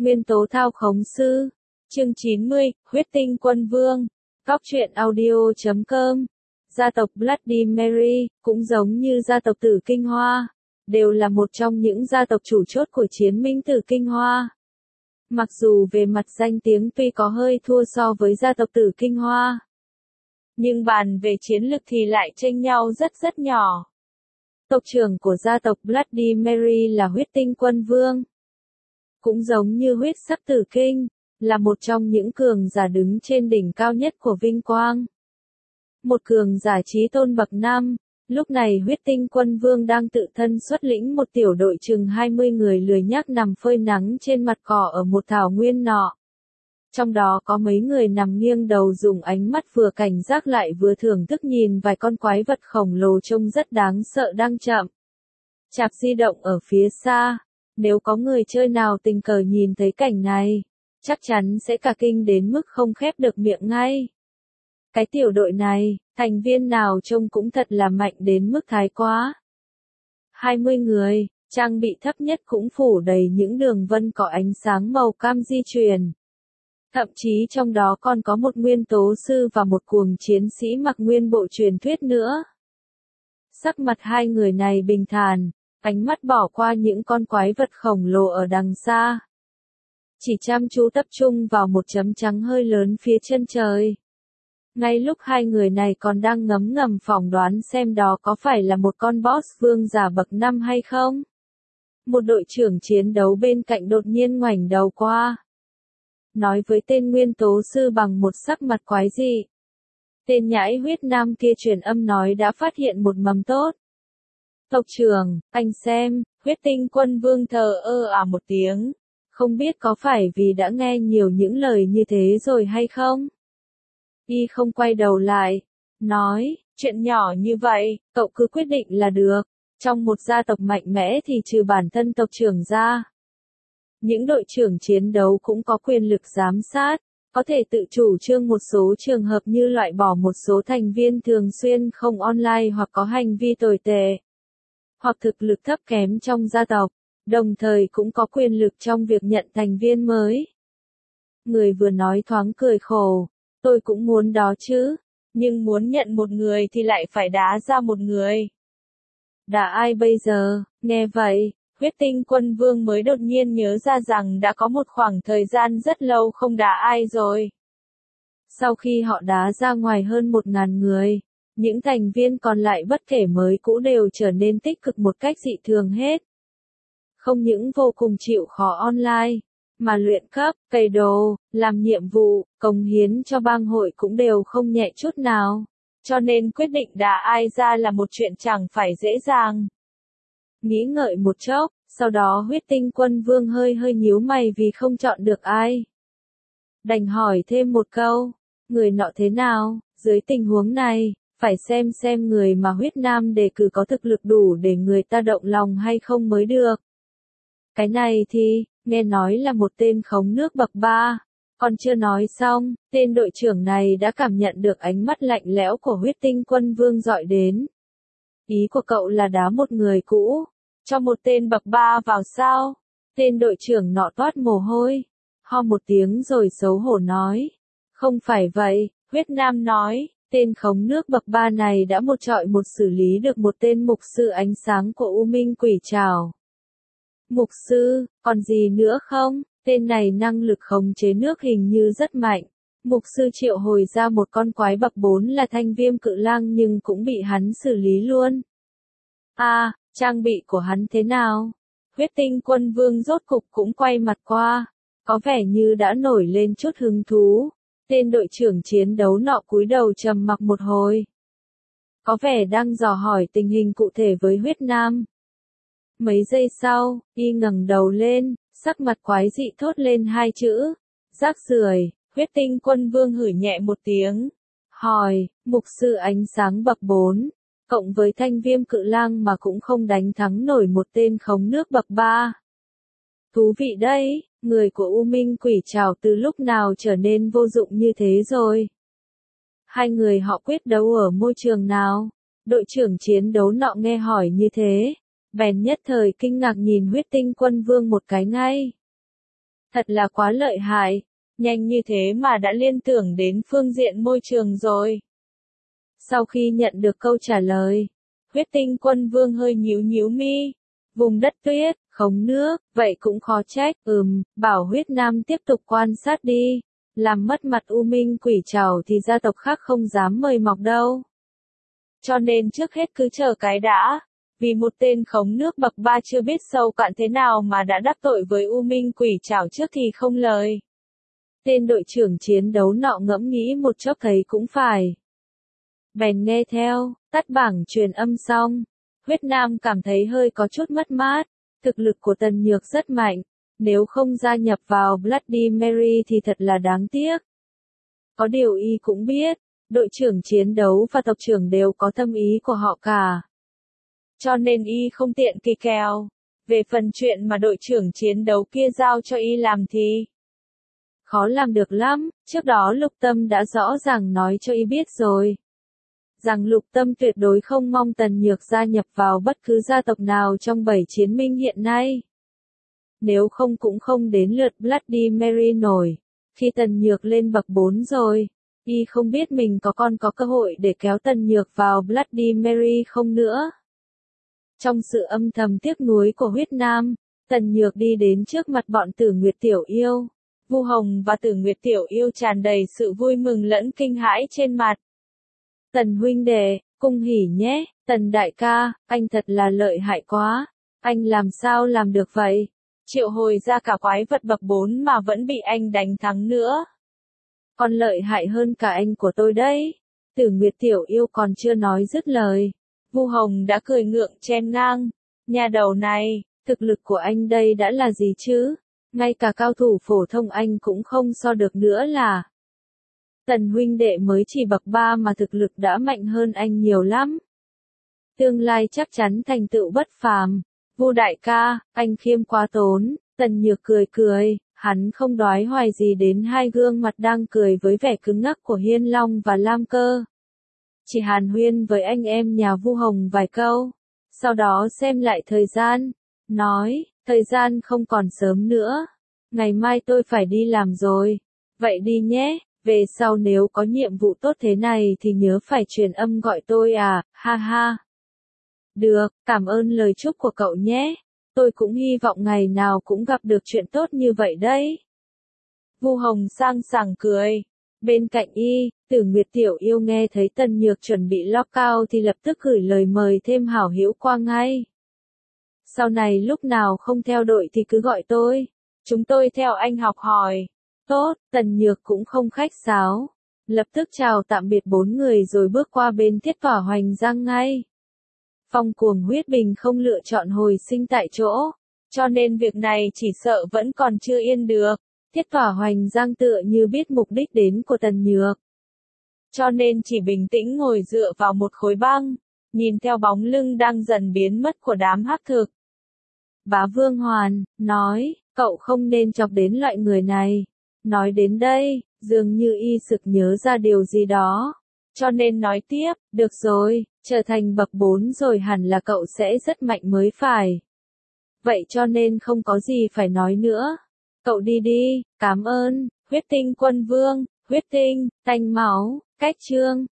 Nguyên tố thao khống sư. Chương 90, huyết tinh quân vương. Cóc truyện audio.com. Gia tộc Bloody Mary, cũng giống như gia tộc Tử Kinh Hoa, đều là một trong những gia tộc chủ chốt của chiến minh Tử Kinh Hoa. Mặc dù về mặt danh tiếng tuy có hơi thua so với gia tộc Tử Kinh Hoa, nhưng bàn về chiến lực thì lại chênh nhau rất nhỏ. Tộc trưởng của gia tộc Bloody Mary là huyết tinh quân vương. Cũng giống như huyết sắc Tử Kinh, là một trong những cường giả đứng trên đỉnh cao nhất của vinh quang. Một cường giả chí tôn bậc 5, lúc này huyết tinh quân vương đang tự thân xuất lĩnh một tiểu đội chừng 20 người lười nhác nằm phơi nắng trên mặt cỏ ở một thảo nguyên nọ. Trong đó có mấy người nằm nghiêng đầu dùng ánh mắt vừa cảnh giác lại vừa thưởng thức nhìn vài con quái vật khổng lồ trông rất đáng sợ đang chậm chạp di động ở phía xa. Nếu có người chơi nào tình cờ nhìn thấy cảnh này, chắc chắn sẽ cả kinh đến mức không khép được miệng ngay. Cái tiểu đội này, thành viên nào trông cũng thật là mạnh đến mức thái quá. 20 người, trang bị thấp nhất cũng phủ đầy những đường vân có ánh sáng màu cam di chuyển. Thậm chí trong đó còn có một nguyên tố sư và một cuồng chiến sĩ mặc nguyên bộ truyền thuyết nữa. Sắc mặt hai người này bình thản, ánh mắt bỏ qua những con quái vật khổng lồ ở đằng xa. Chỉ chăm chú tập trung vào một chấm trắng hơi lớn phía chân trời. Ngay lúc hai người này còn đang ngấm ngầm phỏng đoán xem đó có phải là một con boss vương giả bậc 5 hay không. Một đội trưởng chiến đấu bên cạnh đột nhiên ngoảnh đầu qua. Nói với tên nguyên tố sư bằng một sắc mặt quái dị. Tên nhãi huyết nam kia truyền âm nói đã phát hiện một mầm tốt. Tộc trưởng, anh xem, huyết tinh quân vương thờ ơ một tiếng. Không biết có phải vì đã nghe nhiều những lời như thế rồi hay không? Y không quay đầu lại, nói, chuyện nhỏ như vậy, cậu cứ quyết định là được. Trong một gia tộc mạnh mẽ thì trừ bản thân tộc trưởng ra, những đội trưởng chiến đấu cũng có quyền lực giám sát, có thể tự chủ trương một số trường hợp như loại bỏ một số thành viên thường xuyên không online hoặc có hành vi tồi tệ, hoặc thực lực thấp kém trong gia tộc, đồng thời cũng có quyền lực trong việc nhận thành viên mới. Người vừa nói thoáng cười khổ, tôi cũng muốn đó chứ, nhưng muốn nhận một người thì lại phải đá ra một người. Đá ai bây giờ? Nghe vậy, huyết tinh quân vương mới đột nhiên nhớ ra rằng đã có một khoảng thời gian rất lâu không đá ai rồi. Sau khi họ đá ra ngoài hơn 1.000 người, những thành viên còn lại bất kể mới cũ đều trở nên tích cực một cách dị thường hết. Không những vô cùng chịu khó online, mà luyện cấp, cày đồ, làm nhiệm vụ, cống hiến cho bang hội cũng đều không nhẹ chút nào. Cho nên quyết định đá ai ra là một chuyện chẳng phải dễ dàng. Nghĩ ngợi một chốc, sau đó huyết tinh quân vương hơi nhíu mày vì không chọn được ai. Đành hỏi thêm một câu, người nọ thế nào? Dưới tình huống này, phải xem người mà huyết nam đề cử có thực lực đủ để người ta động lòng hay không mới được. Cái này thì, nghe nói là một tên khống nước bậc 3. Còn chưa nói xong, tên đội trưởng này đã cảm nhận được ánh mắt lạnh lẽo của huyết tinh quân vương dọi đến. Ý của cậu là đá một người cũ, cho một tên bậc 3 vào sao? Tên đội trưởng nọ toát mồ hôi, ho một tiếng rồi xấu hổ nói. Không phải vậy, huyết nam nói, tên khống nước bậc 3 này đã một trọi một xử lý được một tên mục sư ánh sáng của U Minh Quỷ Trảo. Mục sư, còn gì nữa không? Tên này năng lực khống chế nước hình như rất mạnh. Mục sư triệu hồi ra một con quái bậc 4 là thanh viêm cự lang nhưng cũng bị hắn xử lý luôn. Trang bị của hắn thế nào? Huyết tinh quân vương rốt cục cũng quay mặt qua. Có vẻ như đã nổi lên chút hứng thú. Tên đội trưởng chiến đấu nọ cúi đầu trầm mặc một hồi. Có vẻ đang dò hỏi tình hình cụ thể với huyết nam. Mấy giây sau, y ngẩng đầu lên, sắc mặt quái dị thốt lên hai chữ. Rác rưởi. Huyết tinh quân vương hử nhẹ một tiếng. Hỏi, mục sư ánh sáng bậc 4, cộng với thanh viêm cự lang mà cũng không đánh thắng nổi một tên khống nước bậc 3. Thú vị đấy, người của U Minh Quỷ Trảo từ lúc nào trở nên vô dụng như thế rồi? Hai người họ quyết đấu ở môi trường nào? Đội trưởng chiến đấu nọ nghe hỏi như thế, bèn nhất thời kinh ngạc nhìn huyết tinh quân vương một cái ngay. Thật là quá lợi hại, nhanh như thế mà đã liên tưởng đến phương diện môi trường rồi. Sau khi nhận được câu trả lời, Huyết Tinh Quân Vương hơi nhíu nhíu mi. Vùng đất tuyết, không nước, vậy cũng khó trách, bảo Huyết Nam tiếp tục quan sát đi. Làm mất mặt U Minh Quỷ Trảo thì gia tộc khác không dám mời mọc đâu. Cho nên trước hết cứ chờ cái đã. Vì một tên khống nước bậc 3 chưa biết sâu cạn thế nào mà đã đắc tội với U Minh Quỷ Trảo trước thì không lời. Tên đội trưởng chiến đấu nọ ngẫm nghĩ một chốc thấy cũng phải. Bèn nghe theo, tắt bảng truyền âm xong. Huyết Nam cảm thấy hơi có chút mất mát. Thực lực của Tần Nhược rất mạnh. Nếu không gia nhập vào Bloody Mary thì thật là đáng tiếc. Có điều y cũng biết, đội trưởng chiến đấu và tộc trưởng đều có tâm ý của họ cả. Cho nên y không tiện kỳ kèo. Về phần chuyện mà đội trưởng chiến đấu kia giao cho y làm thì khó làm được lắm, trước đó Lục Tâm đã rõ ràng nói cho y biết rồi. Rằng Lục Tâm tuyệt đối không mong Tần Nhược gia nhập vào bất cứ gia tộc nào trong 7 chiến minh hiện nay. Nếu không cũng không đến lượt Bloody Mary nổi. Khi Tần Nhược lên bậc 4 rồi, y không biết mình có cơ hội để kéo Tần Nhược vào Bloody Mary không nữa. Trong sự âm thầm tiếc nuối của Huyết Nam, Tần Nhược đi đến trước mặt bọn Tử Nguyệt Tiểu Yêu. Vu Hồng và Tử Nguyệt Tiểu Yêu tràn đầy sự vui mừng lẫn kinh hãi trên mặt. Tần huynh đệ, cung hỉ nhé, Tần đại ca, anh thật là lợi hại quá. Anh làm sao làm được vậy? Triệu hồi ra cả quái vật bậc 4 mà vẫn bị anh đánh thắng nữa. Còn lợi hại hơn cả anh của tôi đấy. Tử Nguyệt Tiểu Yêu còn chưa nói dứt lời. Vu Hồng đã cười ngượng chen ngang. Nhà đầu này, thực lực của anh đây đã là gì chứ? Ngay cả cao thủ phổ thông anh cũng không so được nữa là. Tần huynh đệ mới chỉ bậc 3 mà thực lực đã mạnh hơn anh nhiều lắm. Tương lai chắc chắn thành tựu bất phàm. Vu đại ca, anh khiêm quá tốn. Tần Nhược cười cười, hắn không đoái hoài gì đến hai gương mặt đang cười với vẻ cứng ngắc của Hiên Long và Lam Cơ. Chỉ hàn huyên với anh em nhà Vu Hồng vài câu, sau đó xem lại thời gian, nói, thời gian không còn sớm nữa, ngày mai tôi phải đi làm rồi, vậy đi nhé, về sau nếu có nhiệm vụ tốt thế này thì nhớ phải truyền âm gọi tôi à, ha ha. Được, cảm ơn lời chúc của cậu nhé, tôi cũng hy vọng ngày nào cũng gặp được chuyện tốt như vậy đấy. Vu Hồng sang sảng cười. Bên cạnh y, Tử Nguyệt Tiểu Yêu nghe thấy Tần Nhược chuẩn bị lock out thì lập tức gửi lời mời thêm hảo hữu qua ngay. Sau này lúc nào không theo đội thì cứ gọi tôi. Chúng tôi theo anh học hỏi. Tốt, Tần Nhược cũng không khách sáo. Lập tức chào tạm biệt 4 người rồi bước qua bên Thiết Tỏa Hoành Giang ngay. Phong Cuồng Huyết Bình không lựa chọn hồi sinh tại chỗ. Cho nên việc này chỉ sợ vẫn còn chưa yên được. Thiết Tỏa Hoành Giang tựa như biết mục đích đến của Tần Nhược. Cho nên chỉ bình tĩnh ngồi dựa vào một khối băng, nhìn theo bóng lưng đang dần biến mất của đám hắc thực. Bá Vương Hoàn, nói, cậu không nên chọc đến loại người này. Nói đến đây, dường như y sực nhớ ra điều gì đó. Cho nên nói tiếp, được rồi, trở thành bậc 4 rồi hẳn là cậu sẽ rất mạnh mới phải. Vậy cho nên không có gì phải nói nữa. Cậu đi đi, cảm ơn, Huyết Tinh Quân Vương, Huyết Tinh, tanh máu, cách chương.